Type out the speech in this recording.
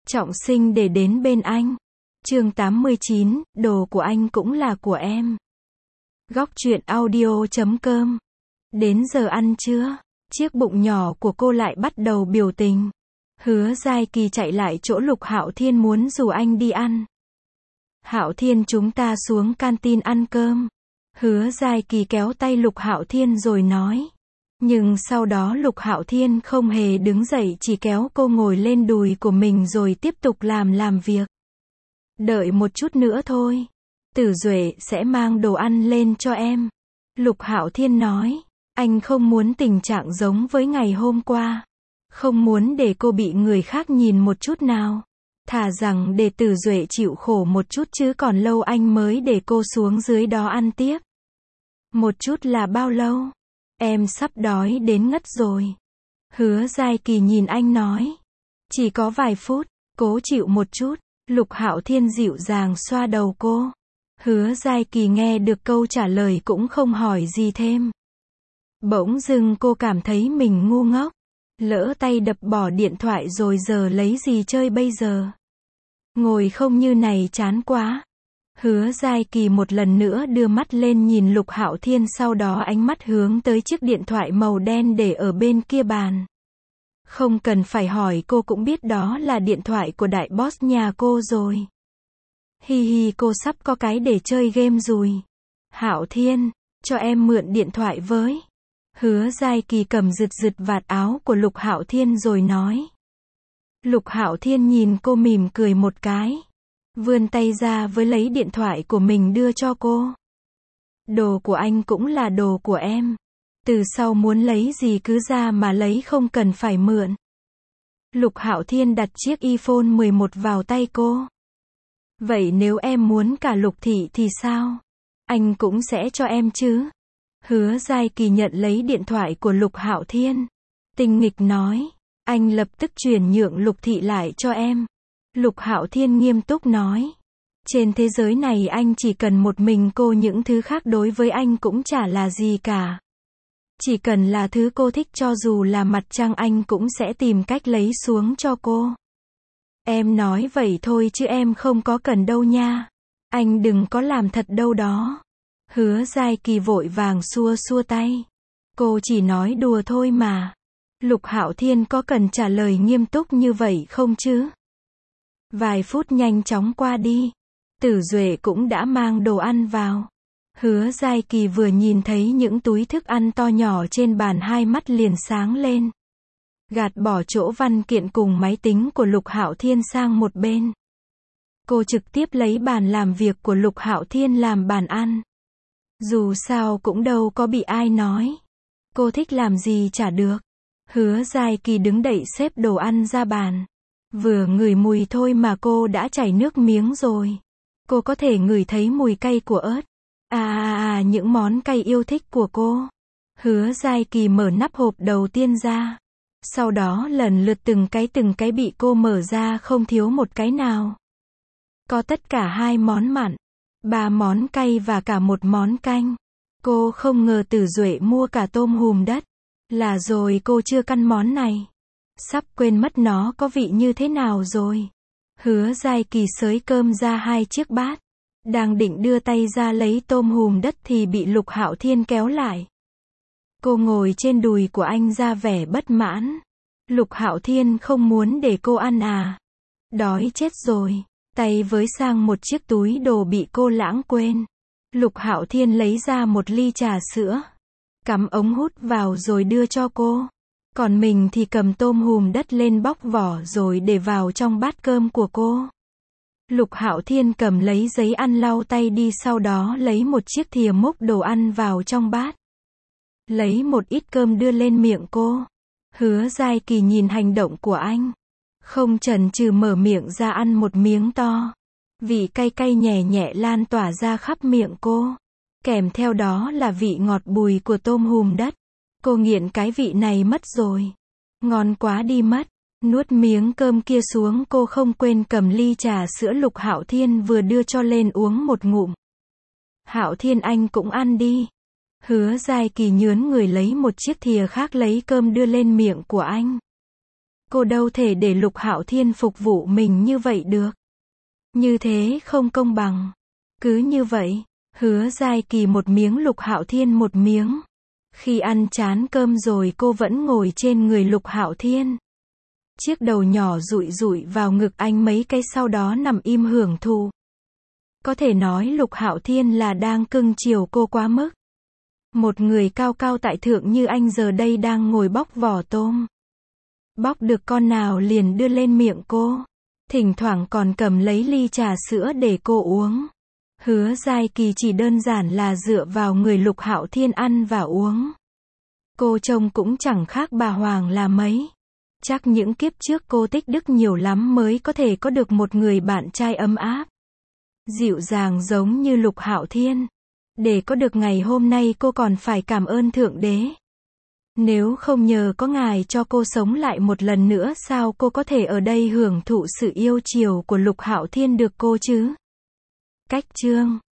trọng sinh để đến bên anh. Chương 89, đồ của anh cũng là của em. Góc truyện audio.com. Đến giờ ăn trưa, chiếc bụng nhỏ của cô lại bắt đầu biểu tình. Hứa Giai Kỳ chạy lại chỗ Lục Hạo Thiên muốn rủ anh đi ăn. Hạo Thiên, chúng ta xuống canteen ăn cơm. Hứa Giai Kỳ kéo tay Lục Hạo Thiên rồi nói. Nhưng sau đó Lục Hạo Thiên không hề đứng dậy, chỉ kéo cô ngồi lên đùi của mình rồi tiếp tục làm việc. Đợi một chút nữa thôi. Tử Duệ sẽ mang đồ ăn lên cho em. Lục Hạo Thiên nói. Anh không muốn tình trạng giống với ngày hôm qua. Không muốn để cô bị người khác nhìn một chút nào. Thà rằng để Tử Duệ chịu khổ một chút chứ còn lâu anh mới để cô xuống dưới đó ăn tiếp. Một chút là bao lâu? Em sắp đói đến ngất rồi. Hứa Giai Kỳ nhìn anh nói. Chỉ có vài phút, cố chịu một chút. Lục Hạo Thiên dịu dàng xoa đầu cô. Hứa Giai Kỳ nghe được câu trả lời cũng không hỏi gì thêm. Bỗng dưng cô cảm thấy mình ngu ngốc. Lỡ tay đập bỏ điện thoại rồi giờ lấy gì chơi bây giờ? Ngồi không như này chán quá. Hứa Giai Kỳ một lần nữa đưa mắt lên nhìn Lục Hạo Thiên, sau đó ánh mắt hướng tới chiếc điện thoại màu đen để ở bên kia bàn. Không cần phải hỏi cô cũng biết đó là điện thoại của đại boss nhà cô rồi. Hi hi, cô sắp có cái để chơi game rồi. Hạo Thiên, cho em mượn điện thoại với. Hứa Giai Kỳ cầm giật vạt áo của Lục Hạo Thiên rồi nói. Lục Hạo Thiên nhìn cô mỉm cười một cái. Vươn tay ra với lấy điện thoại của mình đưa cho cô. Đồ của anh cũng là đồ của em. Từ sau muốn lấy gì cứ ra mà lấy, không cần phải mượn. Lục Hạo Thiên đặt chiếc iPhone 11 vào tay cô. Vậy nếu em muốn cả Lục Thị thì sao? Anh cũng sẽ cho em chứ. Hứa Giai Kỳ nhận lấy điện thoại của Lục Hạo Thiên. Tinh nghịch nói. Anh lập tức chuyển nhượng Lục Thị lại cho em. Lục Hạo Thiên nghiêm túc nói. Trên thế giới này anh chỉ cần một mình cô, những thứ khác đối với anh cũng chả là gì cả. Chỉ cần là thứ cô thích, cho dù là mặt trăng anh cũng sẽ tìm cách lấy xuống cho cô. Em nói vậy thôi chứ em không có cần đâu nha. Anh đừng có làm thật đâu đó. Hứa Giai Kỳ vội vàng xua tay. Cô chỉ nói đùa thôi mà. Lục Hạo Thiên có cần trả lời nghiêm túc như vậy không chứ? Vài phút nhanh chóng qua đi. Tử Duệ cũng đã mang đồ ăn vào. Hứa Giai Kỳ vừa nhìn thấy những túi thức ăn to nhỏ trên bàn, hai mắt liền sáng lên. Gạt bỏ chỗ văn kiện cùng máy tính của Lục Hạo Thiên sang một bên. Cô trực tiếp lấy bàn làm việc của Lục Hạo Thiên làm bàn ăn. Dù sao cũng đâu có bị ai nói. Cô thích làm gì chả được. Hứa Giai Kỳ đứng đậy xếp đồ ăn ra bàn. Vừa ngửi mùi thôi mà cô đã chảy nước miếng rồi. Cô có thể ngửi thấy mùi cay của ớt. Những món cay yêu thích của cô. Hứa Giai Kỳ mở nắp hộp đầu tiên ra. Sau đó lần lượt từng cái bị cô mở ra, không thiếu một cái nào. Có tất cả 2 món mặn, 3 món cay và cả một món canh. Cô không ngờ Tử Duệ mua cả tôm hùm đất. Là rồi cô chưa căn món này. Sắp quên mất nó có vị như thế nào rồi. Hứa Giai Kỳ xới cơm ra 2 chiếc bát. Đang định đưa tay ra lấy tôm hùm đất thì bị Lục Hạo Thiên kéo lại. Cô ngồi trên đùi của anh ra vẻ bất mãn. Lục Hạo Thiên không muốn để cô ăn à? Đói chết rồi. Tay với sang một chiếc túi đồ bị cô lãng quên. Lục Hạo Thiên lấy ra một ly trà sữa. Cắm ống hút vào rồi đưa cho cô. Còn mình thì cầm tôm hùm đất lên bóc vỏ rồi để vào trong bát cơm của cô. Lục Hạo Thiên cầm lấy giấy ăn lau tay đi, sau đó lấy một chiếc thìa múc đồ ăn vào trong bát. Lấy một ít cơm đưa lên miệng cô. Hứa Giai Kỳ nhìn hành động của anh. Không chần chừ mở miệng ra ăn một miếng to. Vị cay cay nhẹ nhẹ lan tỏa ra khắp miệng cô. Kèm theo đó là vị ngọt bùi của tôm hùm đất. Cô nghiện cái vị này mất rồi. Ngon quá đi mất. Nuốt miếng cơm kia xuống, cô không quên cầm ly trà sữa Lục Hạo Thiên vừa đưa cho lên uống một ngụm. Hạo Thiên, anh cũng ăn đi. Hứa Giai Kỳ nhớn người lấy một chiếc thìa khác lấy cơm đưa lên miệng của anh. Cô đâu thể để Lục Hạo Thiên phục vụ mình như vậy được. Như thế không công bằng. Cứ như vậy, Hứa Giai Kỳ một miếng Lục Hạo Thiên một miếng. Khi ăn chán cơm rồi cô vẫn ngồi trên người Lục Hạo Thiên. Chiếc đầu nhỏ dụi dụi vào ngực anh mấy cái sau đó nằm im hưởng thụ. Có thể nói Lục Hạo Thiên là đang cưng chiều cô quá mức. Một người cao cao tại thượng như anh giờ đây đang ngồi bóc vỏ tôm. Bóc được con nào liền đưa lên miệng cô. Thỉnh thoảng còn cầm lấy ly trà sữa để cô uống. Hứa Giai Kỳ chỉ đơn giản là dựa vào người Lục Hạo Thiên ăn và uống. Cô trông cũng chẳng khác bà Hoàng là mấy. Chắc những kiếp trước cô tích đức nhiều lắm mới có thể có được một người bạn trai ấm áp, dịu dàng giống như Lục Hạo Thiên. Để có được ngày hôm nay cô còn phải cảm ơn Thượng Đế. Nếu không nhờ có Ngài cho cô sống lại một lần nữa sao cô có thể ở đây hưởng thụ sự yêu chiều của Lục Hạo Thiên được cô chứ? Cách chương